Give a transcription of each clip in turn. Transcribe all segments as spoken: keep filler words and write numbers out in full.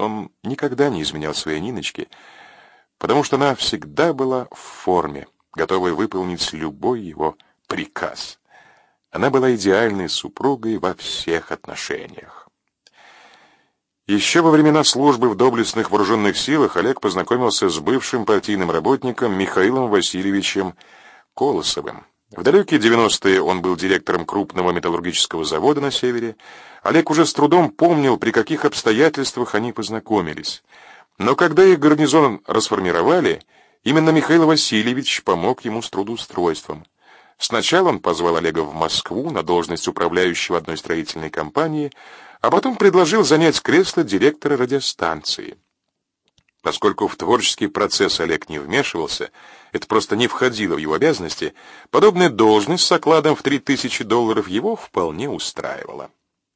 Он никогда не изменял своей Ниночке, потому что она всегда была в форме, готовая выполнить любой его приказ. Она была идеальной супругой во всех отношениях. Еще во времена службы в доблестных вооруженных силах Олег познакомился с бывшим партийным работником Михаилом Васильевичем Колосовым. В далекие девяностые он был директором крупного металлургического завода на севере. Олег уже с трудом помнил, при каких обстоятельствах они познакомились. Но когда их гарнизон расформировали, именно Михаил Васильевич помог ему с трудоустройством. Сначала он позвал Олега в Москву на должность управляющего одной строительной компании, а потом предложил занять кресло директора радиостанции. Поскольку в творческий процесс Олег не вмешивался, это просто не входило в его обязанности, подобная должность с окладом в три тысячи долларов его вполне устраивала.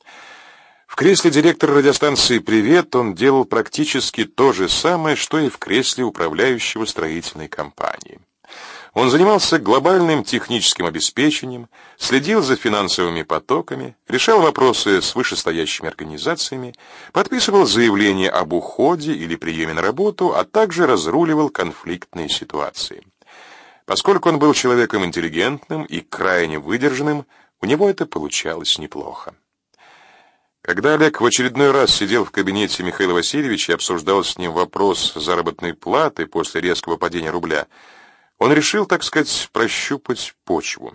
В кресле директора радиостанции «Привет» он делал практически то же самое, что и в кресле управляющего строительной компании. Он занимался глобальным техническим обеспечением, следил за финансовыми потоками, решал вопросы с вышестоящими организациями, подписывал заявления об уходе или приеме на работу, а также разруливал конфликтные ситуации. Поскольку он был человеком интеллигентным и крайне выдержанным, у него это получалось неплохо. Когда Олег в очередной раз сидел в кабинете Михаила Васильевича и обсуждал с ним вопрос заработной платы после резкого падения рубля, он решил, так сказать, прощупать почву.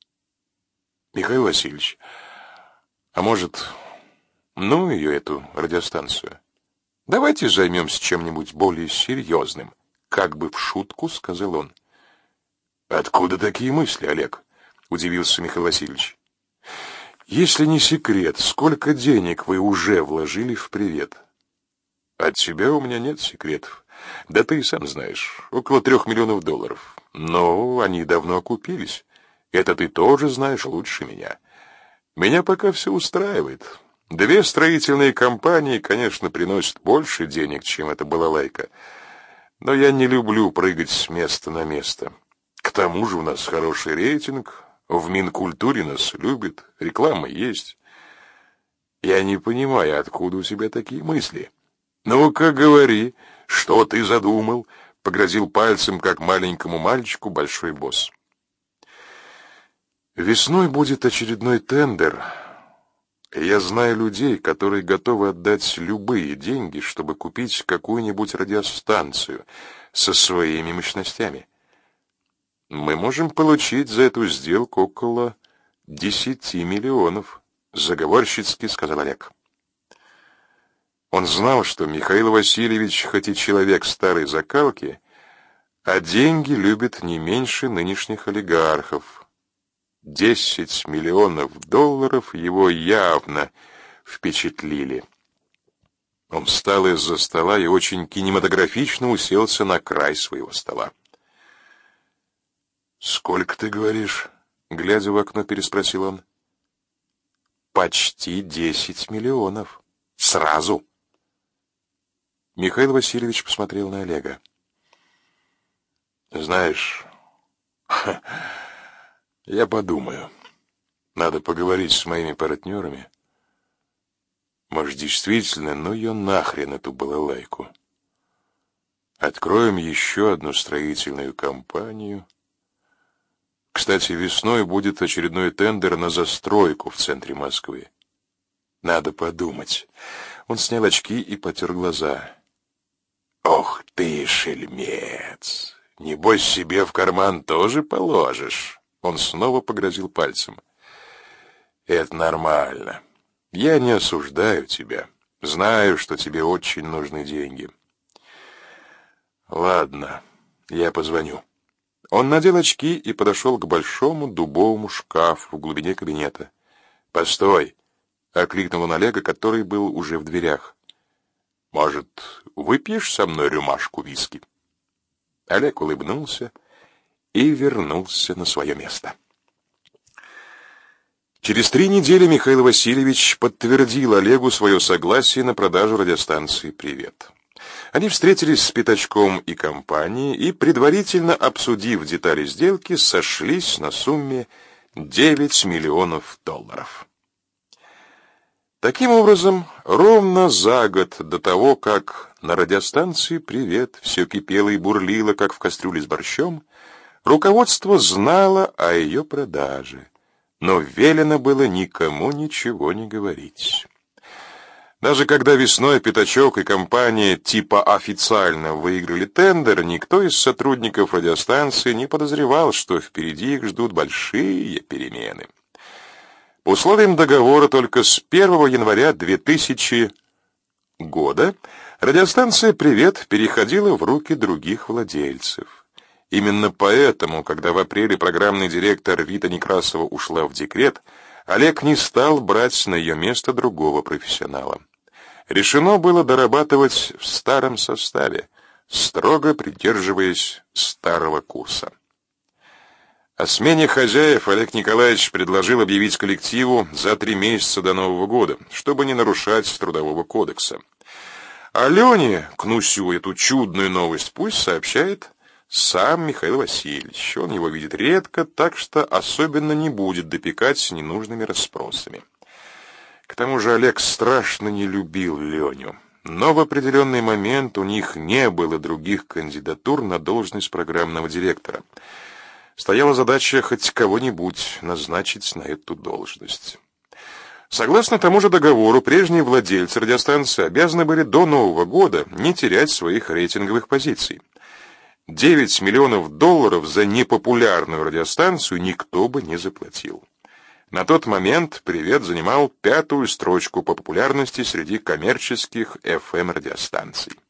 Михаил Васильевич, а может, ну ее эту радиостанцию? Давайте займемся чем-нибудь более серьезным, как бы в шутку сказал он. Откуда такие мысли, Олег? Удивился Михаил Васильевич. Если не секрет, сколько денег вы уже вложили в «Привет»? От тебя у меня нет секретов. Да ты и сам знаешь, около трех миллионов долларов. Но они давно окупились. Это ты тоже знаешь лучше меня. Меня пока все устраивает. Две строительные компании, конечно, приносят больше денег, чем эта балалайка. Но я не люблю прыгать с места на место. К тому же у нас хороший рейтинг, в Минкультуре нас любят, реклама есть. Я не понимаю, откуда у тебя такие мысли. Ну-ка, говори, что ты задумал? Погрозил пальцем, как маленькому мальчику, большой босс. Весной будет очередной тендер. Я знаю людей, которые готовы отдать любые деньги, чтобы купить какую-нибудь радиостанцию со своими мощностями. Мы можем получить за эту сделку около десяти миллионов, заговорщицки сказал Олег. Он знал, что Михаил Васильевич, хоть и человек старой закалки, а деньги любит не меньше нынешних олигархов. Десять миллионов долларов его явно впечатлили. Он встал из-за стола и очень кинематографично уселся на край своего стола. «Сколько ты говоришь?» — глядя в окно, переспросил он. «Почти десять миллионов. Сразу». Михаил Васильевич посмотрел на Олега. «Знаешь, я подумаю. Надо поговорить с моими партнерами. Может, действительно, ну ее нахрен эту балалайку. Откроем еще одну строительную компанию. Кстати, весной будет очередной тендер на застройку в центре Москвы. Надо подумать». Он снял очки и потер глаза. «Ох ты, шельмец! Небось, себе в карман тоже положишь?» Он снова погрозил пальцем. «Это нормально. Я не осуждаю тебя. Знаю, что тебе очень нужны деньги. Ладно, я позвоню». Он надел очки и подошел к большому дубовому шкафу в глубине кабинета. «Постой!» — окликнул он Олега, который был уже в дверях. «Может, выпьешь со мной рюмашку виски?» Олег улыбнулся и вернулся на свое место. Через три недели Михаил Васильевич подтвердил Олегу свое согласие на продажу радиостанции «Привет». Они встретились с Пятачком и компанией и, предварительно обсудив детали сделки, сошлись на сумме девять миллионов долларов. Таким образом, ровно за год до того, как на радиостанции «Привет» все кипело и бурлило, как в кастрюле с борщом, руководство знало о ее продаже, но велено было никому ничего не говорить. Даже когда весной Пятачок и компания типа официально выиграли тендер, никто из сотрудников радиостанции не подозревал, что впереди их ждут большие перемены. По условиям договора только с первого января двухтысячного года радиостанция «Привет» переходила в руки других владельцев. Именно поэтому, когда в апреле программный директор Рита Некрасова ушла в декрет, Олег не стал брать на ее место другого профессионала. Решено было дорабатывать в старом составе, строго придерживаясь старого курса. О смене хозяев Олег Николаевич предложил объявить коллективу за три месяца до Нового года, чтобы не нарушать Трудового кодекса. А Лене, Кнусю, эту чудную новость пусть сообщает сам Михаил Васильевич. Он его видит редко, так что особенно не будет допекать ненужными расспросами. К тому же Олег страшно не любил Леню, но в определенный момент у них не было других кандидатур на должность программного директора. Стояла задача хоть кого-нибудь назначить на эту должность. Согласно тому же договору, прежние владельцы радиостанции обязаны были до Нового года не терять своих рейтинговых позиций. девять миллионов долларов за непопулярную радиостанцию никто бы не заплатил. На тот момент «Привет» занимал пятую строчку по популярности среди коммерческих эф эм радиостанций.